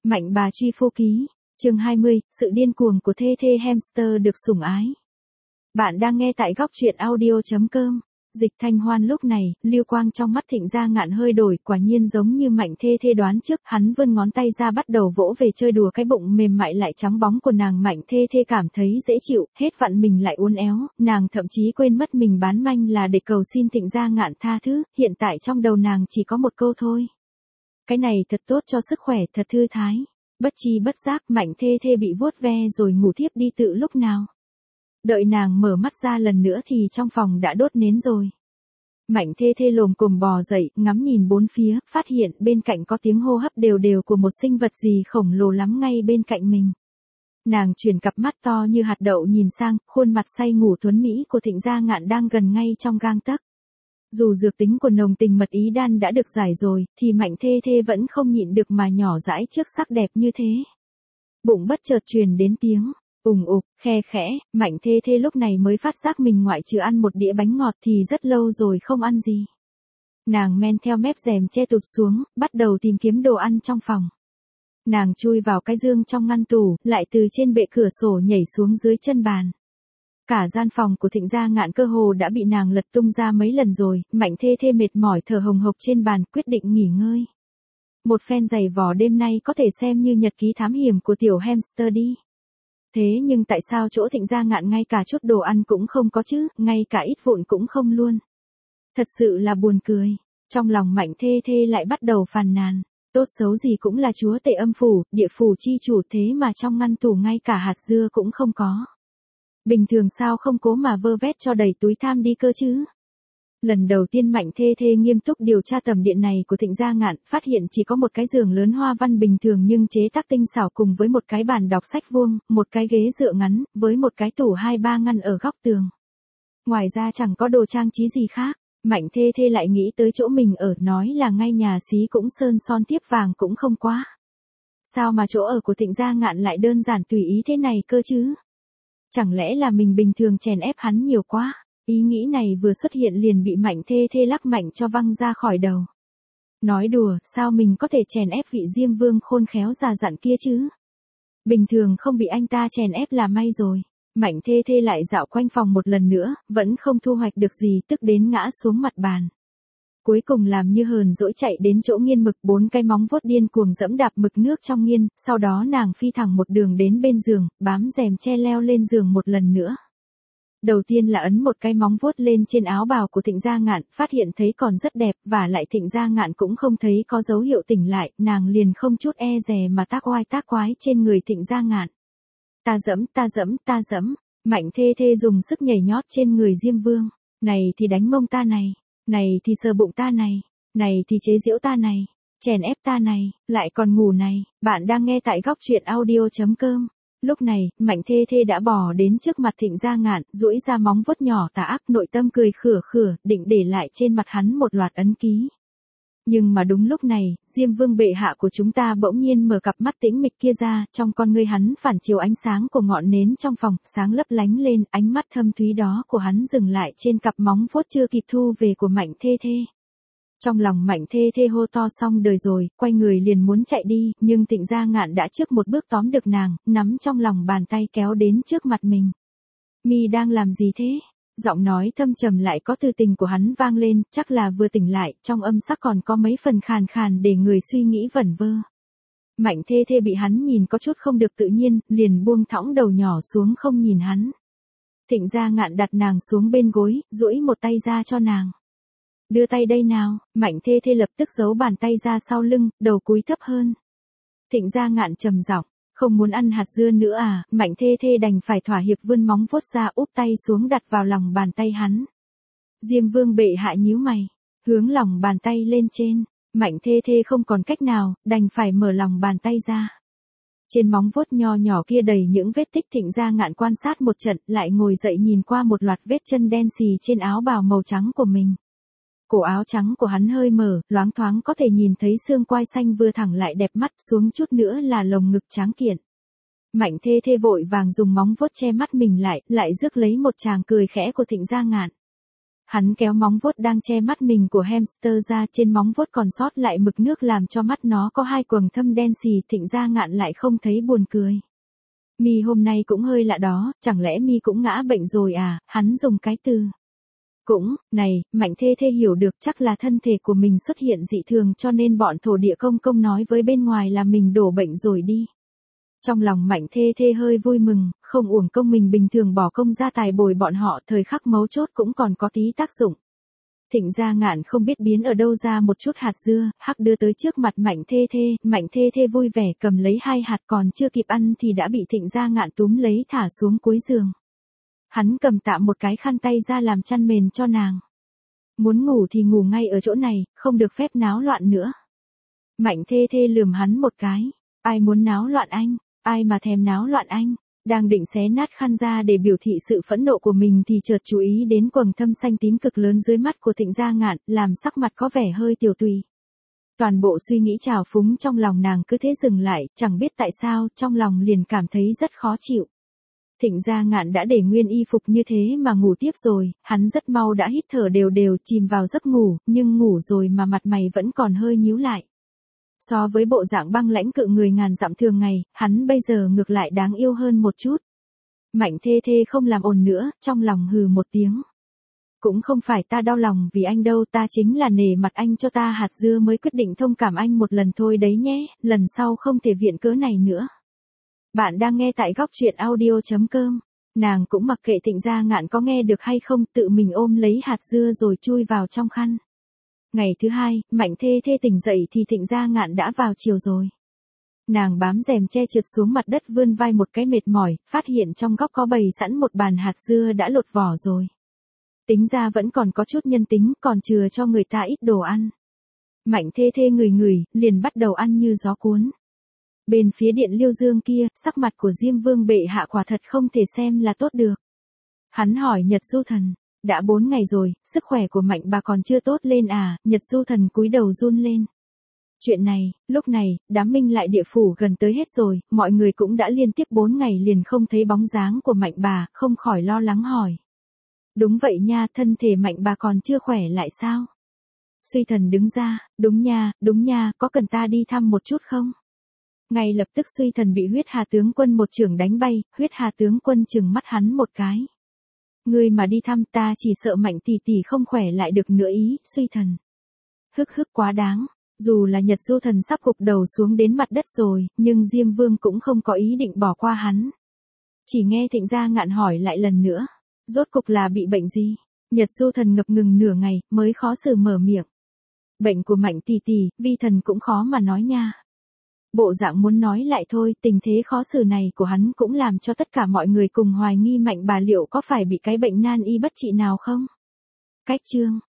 Mạnh bà truy phu ký, chương 20, sự điên cuồng của thê thê hamster được sủng ái. Bạn đang nghe tại góc truyện audio.com. Dịch Thanh Hoan lúc này, lưu quang trong mắt Thịnh Gia Ngạn hơi đổi, quả nhiên giống như Mạnh thê thê đoán trước, hắn vươn ngón tay ra bắt đầu vỗ về chơi đùa cái bụng mềm mại lại trắng bóng của nàng. Mạnh thê thê cảm thấy dễ chịu, hết vặn mình lại uốn éo, nàng thậm chí quên mất mình bán manh là để cầu xin Thịnh Gia Ngạn tha thứ, hiện tại trong đầu nàng chỉ có một câu thôi. Cái này thật tốt cho sức khỏe, thật thư thái. Bất chi bất giác Mạnh thê thê bị vuốt ve rồi ngủ thiếp đi tự lúc nào. Đợi nàng mở mắt ra lần nữa thì trong phòng đã đốt nến rồi. Mạnh thê thê lồm cồm bò dậy, ngắm nhìn bốn phía, phát hiện bên cạnh có tiếng hô hấp đều đều của một sinh vật gì khổng lồ lắm ngay bên cạnh mình. Nàng chuyển cặp mắt to như hạt đậu nhìn sang, khuôn mặt say ngủ tuấn mỹ của Thịnh Gia Ngạn đang gần ngay trong gang tấc. Dù dược tính của nồng tình mật ý đan đã được giải rồi, thì Mạnh thê thê vẫn không nhịn được mà nhỏ dãi trước sắc đẹp như thế. Bụng bất chợt truyền đến tiếng ùng ục, khe khẽ, Mạnh thê thê lúc này mới phát giác mình ngoại trừ ăn một đĩa bánh ngọt thì rất lâu rồi không ăn gì. Nàng men theo mép rèm che tụt xuống, bắt đầu tìm kiếm đồ ăn trong phòng. Nàng chui vào cái giường trong ngăn tủ, lại từ trên bệ cửa sổ nhảy xuống dưới chân bàn. Cả gian phòng của Thịnh Gia Ngạn cơ hồ đã bị nàng lật tung ra mấy lần rồi, Mạnh thê thê mệt mỏi thở hồng hộc trên bàn quyết định nghỉ ngơi. Một phen giày vò đêm nay có thể xem như nhật ký thám hiểm của tiểu hamster đi. Thế nhưng tại sao chỗ Thịnh Gia Ngạn ngay cả chút đồ ăn cũng không có chứ, ngay cả ít vụn cũng không luôn. Thật sự là buồn cười, trong lòng Mạnh thê thê lại bắt đầu phàn nàn, tốt xấu gì cũng là chúa tể âm phủ, địa phủ chi chủ thế mà trong ngăn tủ ngay cả hạt dưa cũng không có. Bình thường sao không cố mà vơ vét cho đầy túi tham đi cơ chứ. Lần đầu tiên Mạnh thê thê nghiêm túc điều tra tầm điện này của Thịnh Gia Ngạn, phát hiện chỉ có một cái giường lớn hoa văn bình thường nhưng chế tác tinh xảo cùng với một cái bàn đọc sách vuông, một cái ghế dựa ngắn, với một cái tủ 2-3 ngăn ở góc tường. Ngoài ra chẳng có đồ trang trí gì khác. Mạnh thê thê lại nghĩ tới chỗ mình ở, nói là ngay nhà xí cũng sơn son thiếp vàng cũng không quá. Sao mà chỗ ở của Thịnh Gia Ngạn lại đơn giản tùy ý thế này cơ chứ? Chẳng lẽ là mình bình thường chèn ép hắn nhiều quá? Ý nghĩ này vừa xuất hiện liền bị Mạnh thê thê lắc mạnh cho văng ra khỏi đầu. Nói đùa, sao mình có thể chèn ép vị Diêm Vương khôn khéo già dặn kia chứ? Bình thường không bị anh ta chèn ép là may rồi. Mạnh thê thê lại dạo quanh phòng một lần nữa, vẫn không thu hoạch được gì, tức đến ngã xuống mặt bàn. Cuối cùng làm như hờn dỗi chạy đến chỗ nghiên mực, 4 cái móng vuốt điên cuồng dẫm đạp mực nước trong nghiên, sau đó nàng phi thẳng một đường đến bên giường, bám rèm che leo lên giường một lần nữa. Đầu tiên là ấn một cái móng vuốt lên trên áo bào của Thịnh Gia Ngạn, phát hiện thấy còn rất đẹp, và lại Thịnh Gia Ngạn cũng không thấy có dấu hiệu tỉnh lại, nàng liền không chút e dè mà tác oai tác quái trên người Thịnh Gia Ngạn. Ta dẫm, ta dẫm, ta dẫm, Mạnh thê thê dùng sức nhảy nhót trên người Diêm Vương, này thì đánh mông ta này thì sờ bụng ta này thì chế giễu ta này, chèn ép ta này, lại còn ngủ này. Bạn đang nghe tại góc truyện audio.com. Lúc này, Mạnh thê thê đã bò đến trước mặt Thịnh Gia Ngạn, duỗi ra móng vuốt nhỏ tà ác, nội tâm cười khửa khửa, định để lại trên mặt hắn một loạt ấn ký. Nhưng mà đúng lúc này, Diêm Vương bệ hạ của chúng ta bỗng nhiên mở cặp mắt tĩnh mịch kia ra, trong con ngươi hắn phản chiếu ánh sáng của ngọn nến trong phòng, sáng lấp lánh lên, ánh mắt thâm thúy đó của hắn dừng lại trên cặp móng vuốt chưa kịp thu về của Mạnh thê thê. Trong lòng Mạnh thê thê hô to xong đời rồi, quay người liền muốn chạy đi, nhưng Thịnh Gia Ngạn đã trước một bước tóm được nàng, nắm trong lòng bàn tay kéo đến trước mặt mình. Mi đang làm gì thế? Giọng nói thâm trầm lại có tư tình của hắn vang lên, chắc là vừa tỉnh lại, trong âm sắc còn có mấy phần khàn khàn để người suy nghĩ vẩn vơ. Mạnh thê thê bị hắn nhìn có chút không được tự nhiên, liền buông thõng đầu nhỏ xuống không nhìn hắn. Thịnh Gia Ngạn đặt nàng xuống bên gối, duỗi một tay ra cho nàng. Đưa tay đây nào. Mạnh thê thê lập tức giấu bàn tay ra sau lưng, đầu cúi thấp hơn. Thịnh Gia Ngạn trầm giọng, không muốn ăn hạt dưa nữa à? Mạnh thê thê đành phải thỏa hiệp vươn móng vuốt ra, úp tay xuống đặt vào lòng bàn tay hắn. Diêm Vương bệ hạ nhíu mày, hướng lòng bàn tay lên trên. Mạnh thê thê không còn cách nào, đành phải mở lòng bàn tay ra. Trên móng vuốt nho nhỏ kia đầy những vết tích. Thịnh Gia Ngạn quan sát một trận, lại ngồi dậy nhìn qua một loạt vết chân đen xì trên áo bào màu trắng của mình. Cổ áo trắng của hắn hơi mở, loáng thoáng có thể nhìn thấy xương quai xanh vừa thẳng lại đẹp mắt, xuống chút nữa là lồng ngực tráng kiện. Mạnh thê thê vội vàng dùng móng vuốt che mắt mình lại rước lấy một tràng cười khẽ của Thịnh Gia Ngạn. Hắn kéo móng vuốt đang che mắt mình của hamster ra, trên móng vuốt còn sót lại mực nước làm cho mắt nó có hai quầng thâm đen xì. Thịnh Gia Ngạn lại không thấy buồn cười. Mi hôm nay cũng hơi lạ đó, chẳng lẽ Mi cũng ngã bệnh rồi à? Hắn dùng cái từ. Cũng, này, Mạnh Thê Thê hiểu được chắc là thân thể của mình xuất hiện dị thường cho nên bọn thổ địa công công nói với bên ngoài là mình đổ bệnh rồi đi. Trong lòng Mạnh Thê Thê hơi vui mừng, không uổng công mình bình thường bỏ công ra tài bồi bọn họ, thời khắc mấu chốt cũng còn có tí tác dụng. Thịnh Gia Ngạn không biết biến ở đâu ra một chút hạt dưa, hắc đưa tới trước mặt Mạnh Thê Thê. Mạnh Thê Thê vui vẻ cầm lấy 2 hạt, còn chưa kịp ăn thì đã bị Thịnh Gia Ngạn túm lấy thả xuống cuối giường. Hắn cầm tạm một cái khăn tay ra làm chăn mền cho nàng. Muốn ngủ thì ngủ ngay ở chỗ này, không được phép náo loạn nữa. Mạnh Thê Thê lườm hắn một cái. Ai muốn náo loạn anh? Ai mà thèm náo loạn anh? Đang định xé nát khăn ra để biểu thị sự phẫn nộ của mình thì chợt chú ý đến quầng thâm xanh tím cực lớn dưới mắt của Thịnh Gia Ngạn, làm sắc mặt có vẻ hơi tiểu tùy. Toàn bộ suy nghĩ trào phúng trong lòng nàng cứ thế dừng lại, chẳng biết tại sao, trong lòng liền cảm thấy rất khó chịu. Thịnh Gia Ngạn đã để nguyên y phục như thế mà ngủ tiếp rồi, hắn rất mau đã hít thở đều đều chìm vào giấc ngủ, nhưng ngủ rồi mà mặt mày vẫn còn hơi nhíu lại. So với bộ dạng băng lãnh cự người ngàn dặm thường ngày, hắn bây giờ ngược lại đáng yêu hơn một chút. Mạnh Thê Thê không làm ồn nữa, trong lòng hừ một tiếng. Cũng không phải ta đau lòng vì anh đâu, ta chính là nể mặt anh cho ta hạt dưa mới quyết định thông cảm anh một lần thôi đấy nhé, lần sau không thể viện cớ này nữa. Bạn đang nghe tại góc truyện audio.com. Nàng cũng mặc kệ Thịnh Gia Ngạn có nghe được hay không, tự mình ôm lấy hạt dưa rồi chui vào trong khăn. Ngày thứ 2, Mạnh Thê Thê tỉnh dậy thì Thịnh Gia Ngạn đã vào chiều rồi. Nàng bám rèm che trượt xuống mặt đất vươn vai một cái mệt mỏi, phát hiện trong góc có bày sẵn một bàn hạt dưa đã lột vỏ rồi. Tính ra vẫn còn có chút nhân tính, còn chừa cho người ta ít đồ ăn. Mạnh Thê Thê ngửi, liền bắt đầu ăn như gió cuốn. Bên phía Điện Liêu Dương kia, sắc mặt của Diêm Vương bệ hạ quả thật không thể xem là tốt được. Hắn hỏi Nhật Du Thần, đã 4 ngày rồi, sức khỏe của Mạnh bà còn chưa tốt lên à? Nhật Du Thần cúi đầu run lên. Chuyện này, lúc này, đám Minh Lại địa phủ gần tới hết rồi, mọi người cũng đã liên tiếp 4 ngày liền không thấy bóng dáng của Mạnh bà, không khỏi lo lắng hỏi. Đúng vậy nha, thân thể Mạnh bà còn chưa khỏe lại sao? Suy Thần đứng ra, đúng nha, có cần ta đi thăm một chút không? Ngay lập tức Suy Thần bị Huyết Hà tướng quân một chưởng đánh bay, Huyết Hà tướng quân trừng mắt hắn một cái. Ngươi mà đi thăm ta chỉ sợ Mạnh tỷ tỷ không khỏe lại được nữa ý, Suy Thần. Hức quá đáng, dù là Nhật Du Thần sắp gục đầu xuống đến mặt đất rồi, nhưng Diêm Vương cũng không có ý định bỏ qua hắn. Chỉ nghe Thịnh Gia Ngạn hỏi lại lần nữa, rốt cục là bị bệnh gì? Nhật Du Thần ngập ngừng nửa ngày, mới khó xử mở miệng. Bệnh của Mạnh tỷ tỷ, vi thần cũng khó mà nói nha. Bộ dạng muốn nói lại thôi, tình thế khó xử này của hắn cũng làm cho tất cả mọi người cùng hoài nghi Mạnh bà liệu có phải bị cái bệnh nan y bất trị nào không? Cách chương